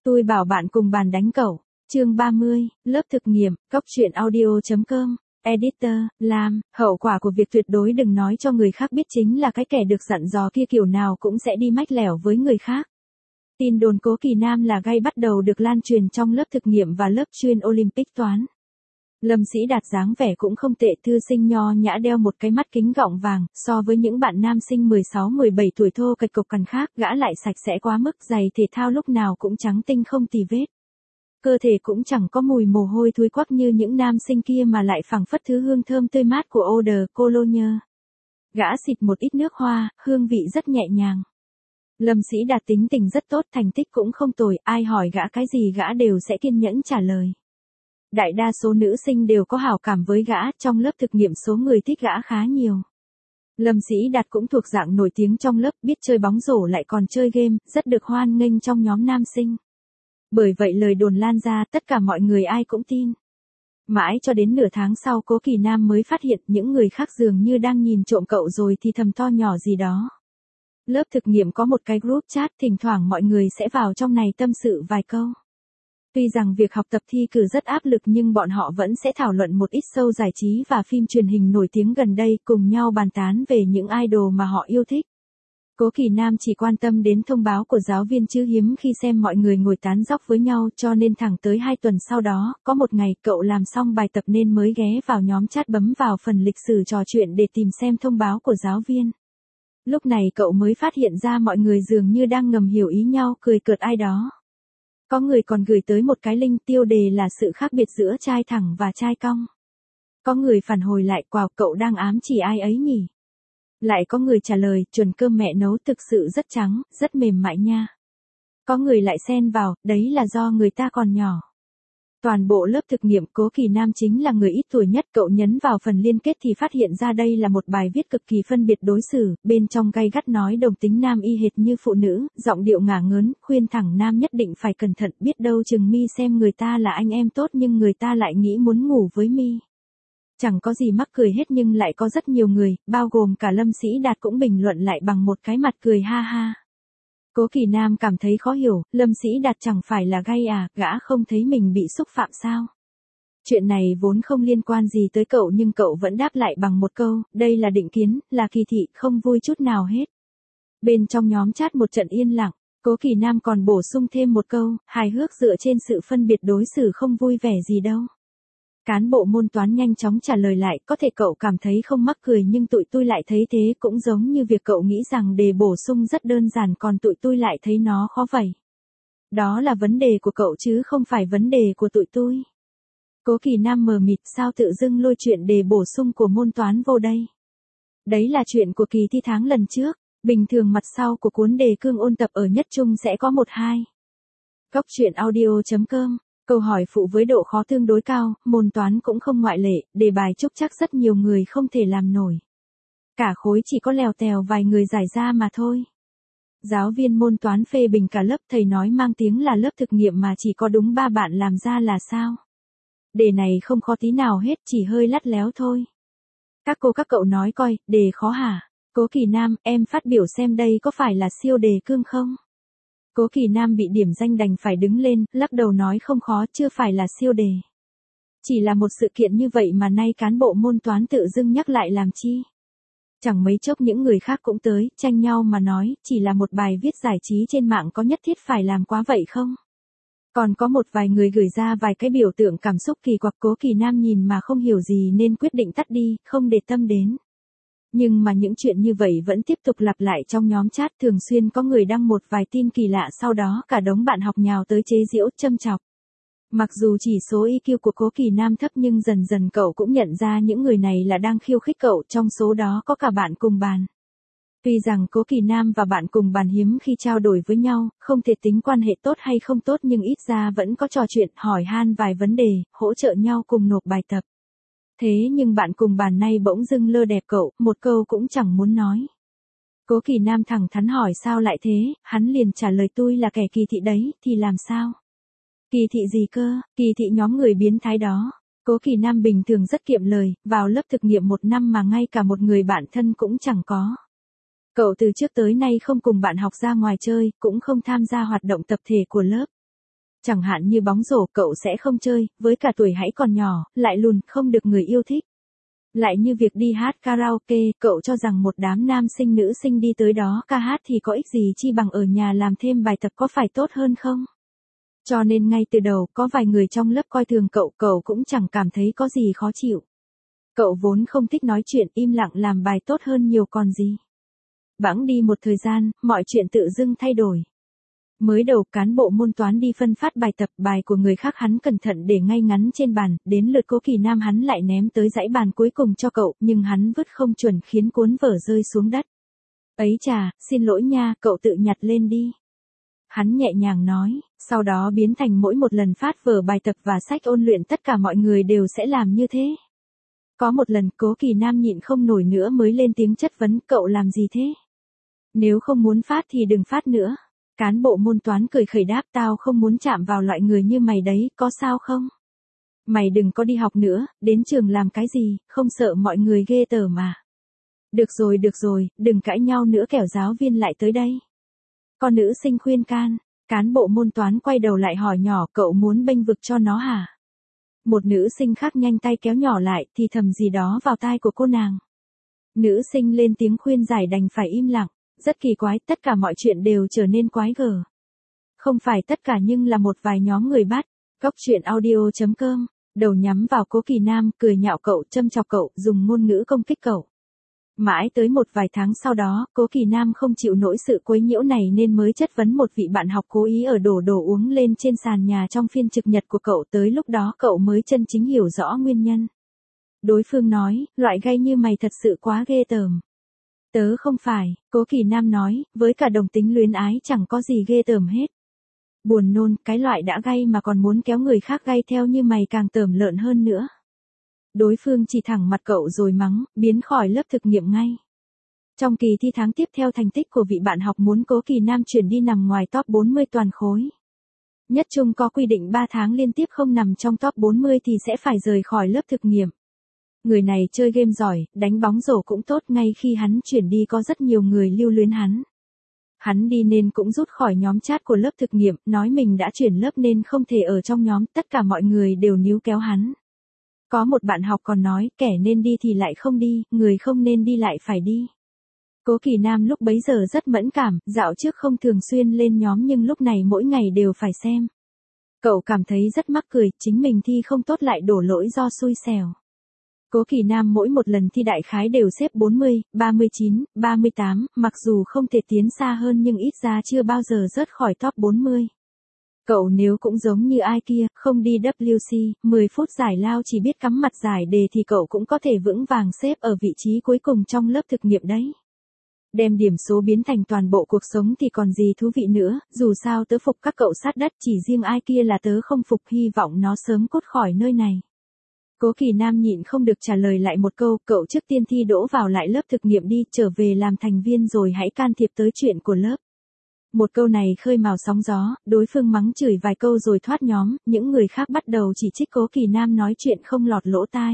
Tôi bảo bạn cùng bàn đánh cậu. Chương 30, lớp thực nghiệm, Cóc truyện audio.com. Editor, Lam, hậu quả của việc tuyệt đối đừng nói cho người khác biết chính là cái kẻ được dặn dò kia kiểu nào cũng sẽ đi mách lẻo với người khác. Tin đồn Cố Kỳ Nam là gay bắt đầu được lan truyền trong lớp thực nghiệm và lớp chuyên Olympic toán. Lâm Sĩ Đạt dáng vẻ cũng không tệ, thư sinh nho nhã, đeo một cái mắt kính gọng vàng, so với những bạn nam sinh 16-17 tuổi thô kệch cộc cằn khác, gã lại sạch sẽ quá mức, giày thể thao lúc nào cũng trắng tinh không tì vết. Cơ thể cũng chẳng có mùi mồ hôi thối quắc như những nam sinh kia mà lại phảng phất thứ hương thơm tươi mát của Eau de Cologne. Gã xịt một ít nước hoa, hương vị rất nhẹ nhàng. Lâm Sĩ Đạt tính tình rất tốt, thành tích cũng không tồi, ai hỏi gã cái gì gã đều sẽ kiên nhẫn trả lời. Đại đa số nữ sinh đều có hảo cảm với gã, trong lớp thực nghiệm số người thích gã khá nhiều. Lâm Sĩ Đạt cũng thuộc dạng nổi tiếng trong lớp, biết chơi bóng rổ lại còn chơi game, rất được hoan nghênh trong nhóm nam sinh. Bởi vậy lời đồn lan ra, tất cả mọi người ai cũng tin. Mãi cho đến nửa tháng sau Cố Kỳ Nam mới phát hiện những người khác dường như đang nhìn trộm cậu rồi thì thầm to nhỏ gì đó. Lớp thực nghiệm có một cái group chat, thỉnh thoảng mọi người sẽ vào trong này tâm sự vài câu. Tuy rằng việc học tập thi cử rất áp lực nhưng bọn họ vẫn sẽ thảo luận một ít show giải trí và phim truyền hình nổi tiếng gần đây, cùng nhau bàn tán về những idol mà họ yêu thích. Cố Kỳ Nam chỉ quan tâm đến thông báo của giáo viên chứ hiếm khi xem mọi người ngồi tán dóc với nhau, cho nên thẳng tới 2 tuần sau đó, có một ngày cậu làm xong bài tập nên mới ghé vào nhóm chat bấm vào phần lịch sử trò chuyện để tìm xem thông báo của giáo viên. Lúc này cậu mới phát hiện ra mọi người dường như đang ngầm hiểu ý nhau, cười cợt ai đó. Có người còn gửi tới một cái link tiêu đề là sự khác biệt giữa trai thẳng và trai cong. Có người phản hồi lại, wow, cậu đang ám chỉ ai ấy nhỉ? Lại có người trả lời, chuẩn cơm mẹ nấu thực sự rất trắng, rất mềm mại nha. Có người lại xen vào, đấy là do người ta còn nhỏ. Toàn bộ lớp thực nghiệm Cố Kỳ Nam chính là người ít tuổi nhất, cậu nhấn vào phần liên kết thì phát hiện ra đây là một bài viết cực kỳ phân biệt đối xử, bên trong gay gắt nói đồng tính nam y hệt như phụ nữ, giọng điệu ngả ngớn, khuyên thẳng nam nhất định phải cẩn thận, biết đâu chừng mi xem người ta là anh em tốt nhưng người ta lại nghĩ muốn ngủ với mi. Chẳng có gì mắc cười hết nhưng lại có rất nhiều người, bao gồm cả Lâm Sĩ Đạt cũng bình luận lại bằng một cái mặt cười ha ha. Cố Kỳ Nam cảm thấy khó hiểu, Lâm Sĩ Đạt chẳng phải là gay à, gã không thấy mình bị xúc phạm sao? Chuyện này vốn không liên quan gì tới cậu nhưng cậu vẫn đáp lại bằng một câu, đây là định kiến, là kỳ thị, không vui chút nào hết. Bên trong nhóm chat một trận yên lặng, Cố Kỳ Nam còn bổ sung thêm một câu, hài hước dựa trên sự phân biệt đối xử không vui vẻ gì đâu. Cán bộ môn toán nhanh chóng trả lời lại, có thể cậu cảm thấy không mắc cười nhưng tụi tôi lại thấy thế, cũng giống như việc cậu nghĩ rằng đề bổ sung rất đơn giản còn tụi tôi lại thấy nó khó vậy. Đó là vấn đề của cậu chứ không phải vấn đề của tụi tôi. Cố Kỳ Nam mờ mịt, sao tự dưng lôi chuyện đề bổ sung của môn toán vô đây? Đấy là chuyện của kỳ thi tháng lần trước, bình thường mặt sau của cuốn đề cương ôn tập ở nhất trung sẽ có 1-2. Cóc truyện audio.com. Câu hỏi phụ với độ khó tương đối cao, môn toán cũng không ngoại lệ, đề bài trúc chắc rất nhiều người không thể làm nổi. Cả khối chỉ có lèo tèo vài người giải ra mà thôi. Giáo viên môn toán phê bình cả lớp, thầy nói mang tiếng là lớp thực nghiệm mà chỉ có đúng 3 bạn làm ra là sao? Đề này không khó tí nào hết, chỉ hơi lắt léo thôi. Các cô các cậu nói coi, đề khó hả? Cố Kỳ Nam, em phát biểu xem đây có phải là siêu đề cương không? Cố Kỳ Nam bị điểm danh đành phải đứng lên, lắc đầu nói không khó, chưa phải là siêu đề. Chỉ là một sự kiện như vậy mà nay cán bộ môn toán tự dưng nhắc lại làm chi. Chẳng mấy chốc những người khác cũng tới, tranh nhau mà nói, chỉ là một bài viết giải trí trên mạng có nhất thiết phải làm quá vậy không? Còn có một vài người gửi ra vài cái biểu tượng cảm xúc kỳ quặc, Cố Kỳ Nam nhìn mà không hiểu gì nên quyết định tắt đi, không để tâm đến. Nhưng mà những chuyện như vậy vẫn tiếp tục lặp lại trong nhóm chat, thường xuyên có người đăng một vài tin kỳ lạ, sau đó cả đống bạn học nhào tới chế giễu, châm chọc. Mặc dù chỉ số IQ của Cố Kỳ Nam thấp nhưng dần dần cậu cũng nhận ra những người này là đang khiêu khích cậu, trong số đó có cả bạn cùng bàn. Tuy rằng Cố Kỳ Nam và bạn cùng bàn hiếm khi trao đổi với nhau, không thể tính quan hệ tốt hay không tốt nhưng ít ra vẫn có trò chuyện, hỏi han vài vấn đề, hỗ trợ nhau cùng nộp bài tập. Thế nhưng bạn cùng bàn nay bỗng dưng lơ đẹp cậu, một câu cũng chẳng muốn nói. Cố Kỳ Nam thẳng thắn hỏi sao lại thế, hắn liền trả lời tôi là kẻ kỳ thị đấy, thì làm sao? Kỳ thị gì cơ, kỳ thị nhóm người biến thái đó. Cố Kỳ Nam bình thường rất kiệm lời, vào lớp thực nghiệm 1 năm mà ngay cả một người bạn thân cũng chẳng có. Cậu từ trước tới nay không cùng bạn học ra ngoài chơi, cũng không tham gia hoạt động tập thể của lớp. Chẳng hạn như bóng rổ cậu sẽ không chơi, với cả tuổi hãy còn nhỏ, lại lùn, không được người yêu thích. Lại như việc đi hát karaoke, cậu cho rằng một đám nam sinh nữ sinh đi tới đó ca hát thì có ích gì chi bằng ở nhà làm thêm bài tập có phải tốt hơn không? Cho nên ngay từ đầu có vài người trong lớp coi thường cậu cũng chẳng cảm thấy có gì khó chịu. Cậu vốn không thích nói chuyện, im lặng làm bài tốt hơn nhiều còn gì. Bẵng đi một thời gian, mọi chuyện tự dưng thay đổi. Mới đầu cán bộ môn toán đi phân phát bài tập, bài của người khác hắn cẩn thận để ngay ngắn trên bàn, đến lượt Cố Kỳ Nam hắn lại ném tới dãy bàn cuối cùng cho cậu, nhưng hắn vứt không chuẩn khiến cuốn vở rơi xuống đất. Ấy chà, xin lỗi nha, cậu tự nhặt lên đi. Hắn nhẹ nhàng nói, sau đó biến thành mỗi một lần phát vở bài tập và sách ôn luyện tất cả mọi người đều sẽ làm như thế. Có một lần Cố Kỳ Nam nhịn không nổi nữa mới lên tiếng chất vấn, cậu làm gì thế? Nếu không muốn phát thì đừng phát nữa. Cán bộ môn toán cười khẩy đáp, tao không muốn chạm vào loại người như mày đấy, có sao không? Mày đừng có đi học nữa, đến trường làm cái gì, không sợ mọi người ghê tởm mà. Được rồi, đừng cãi nhau nữa kẻo giáo viên lại tới đây. Con nữ sinh khuyên can, cán bộ môn toán quay đầu lại hỏi nhỏ, cậu muốn bênh vực cho nó hả? Một nữ sinh khác nhanh tay kéo nhỏ lại, thì thầm gì đó vào tai của cô nàng. Nữ sinh lên tiếng khuyên giải đành phải im lặng. Rất kỳ quái, tất cả mọi chuyện đều trở nên quái gở. Không phải tất cả nhưng là một vài nhóm người bắt. Góc truyện audio.com, đầu nhắm vào Cố Kỳ Nam, cười nhạo cậu, châm chọc cậu, dùng ngôn ngữ công kích cậu. Mãi tới một vài tháng sau đó, Cố Kỳ Nam không chịu nổi sự quấy nhiễu này nên mới chất vấn một vị bạn học cố ý ở đổ đồ uống lên trên sàn nhà trong phiên trực nhật của cậu, tới lúc đó cậu mới chân chính hiểu rõ nguyên nhân. Đối phương nói, loại gay như mày thật sự quá ghê tởm. Tớ không phải, Cố Kỳ Nam nói, với cả đồng tính luyến ái chẳng có gì ghê tởm hết. Buồn nôn, cái loại đã gay mà còn muốn kéo người khác gay theo như mày càng tởm lợn hơn nữa. Đối phương chỉ thẳng mặt cậu rồi mắng, biến khỏi lớp thực nghiệm ngay. Trong kỳ thi tháng tiếp theo, thành tích của vị bạn học muốn Cố Kỳ Nam chuyển đi nằm ngoài top 40 toàn khối. Nhất trung có quy định 3 tháng liên tiếp không nằm trong top 40 thì sẽ phải rời khỏi lớp thực nghiệm. Người này chơi game giỏi, đánh bóng rổ cũng tốt, ngay khi hắn chuyển đi có rất nhiều người lưu luyến hắn. Hắn đi nên cũng rút khỏi nhóm chat của lớp thực nghiệm, nói mình đã chuyển lớp nên không thể ở trong nhóm, tất cả mọi người đều níu kéo hắn. Có một bạn học còn nói, kẻ nên đi thì lại không đi, người không nên đi lại phải đi. Cố Kỳ Nam lúc bấy giờ rất mẫn cảm, dạo trước không thường xuyên lên nhóm nhưng lúc này mỗi ngày đều phải xem. Cậu cảm thấy rất mắc cười, chính mình thi không tốt lại đổ lỗi do xui xẻo. Cố Kỳ Nam mỗi một lần thi đại khái đều xếp 40, 39, 38, mặc dù không thể tiến xa hơn nhưng ít ra chưa bao giờ rớt khỏi top 40. Cậu nếu cũng giống như ai kia, không đi WC, 10 phút giải lao chỉ biết cắm mặt giải đề thì cậu cũng có thể vững vàng xếp ở vị trí cuối cùng trong lớp thực nghiệm đấy. Đem điểm số biến thành toàn bộ cuộc sống thì còn gì thú vị nữa, dù sao tớ phục các cậu sát đất, chỉ riêng ai kia là tớ không phục, hy vọng nó sớm cút khỏi nơi này. Cố Kỳ Nam nhịn không được trả lời lại một câu, cậu trước tiên thi đỗ vào lại lớp thực nghiệm đi, trở về làm thành viên rồi hãy can thiệp tới chuyện của lớp. Một câu này khơi mào sóng gió, đối phương mắng chửi vài câu rồi thoát nhóm, những người khác bắt đầu chỉ trích Cố Kỳ Nam nói chuyện không lọt lỗ tai.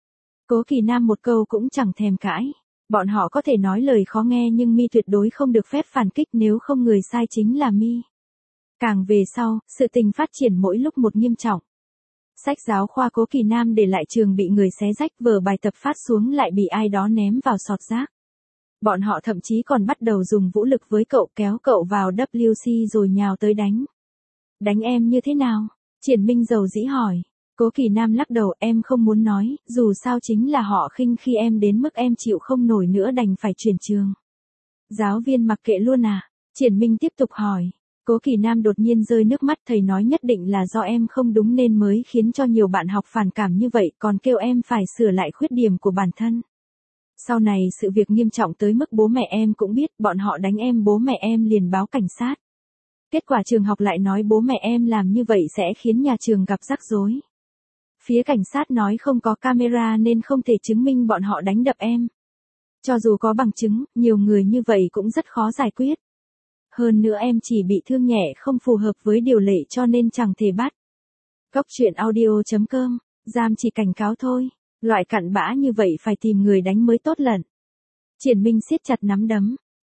Cố Kỳ Nam một câu cũng chẳng thèm cãi. Bọn họ có thể nói lời khó nghe nhưng mi tuyệt đối không được phép phản kích, nếu không người sai chính là mi. Càng về sau, sự tình phát triển mỗi lúc một nghiêm trọng. Sách giáo khoa Cố Kỳ Nam để lại trường bị người xé rách, vở bài tập phát xuống lại bị ai đó ném vào sọt rác. Bọn họ thậm chí còn bắt đầu dùng vũ lực với cậu, kéo cậu vào WC rồi nhào tới đánh. Đánh em như thế nào? Triển Minh dầu dĩ hỏi. Cố Kỳ Nam lắc đầu, em không muốn nói, dù sao chính là họ khinh khi em đến mức em chịu không nổi nữa đành phải chuyển trường. Giáo viên mặc kệ luôn à? Triển Minh tiếp tục hỏi. Cố Kỳ Nam đột nhiên rơi nước mắt, thầy nói nhất định là do em không đúng nên mới khiến cho nhiều bạn học phản cảm như vậy, còn kêu em phải sửa lại khuyết điểm của bản thân. Sau này sự việc nghiêm trọng tới mức bố mẹ em cũng biết, bọn họ đánh em, bố mẹ em liền báo cảnh sát. Kết quả trường học lại nói bố mẹ em làm như vậy sẽ khiến nhà trường gặp rắc rối. Phía cảnh sát nói không có camera nên không thể chứng minh bọn họ đánh đập em. Cho dù có bằng chứng, nhiều người như vậy cũng rất khó giải quyết. Hơn nữa em chỉ bị thương nhẹ không phù hợp với điều lệ cho nên chẳng thể bắt. Góc truyện audio.com, giam chỉ cảnh cáo thôi, loại cặn bã như vậy phải tìm người đánh mới tốt lận. Triển Minh siết chặt nắm đấm,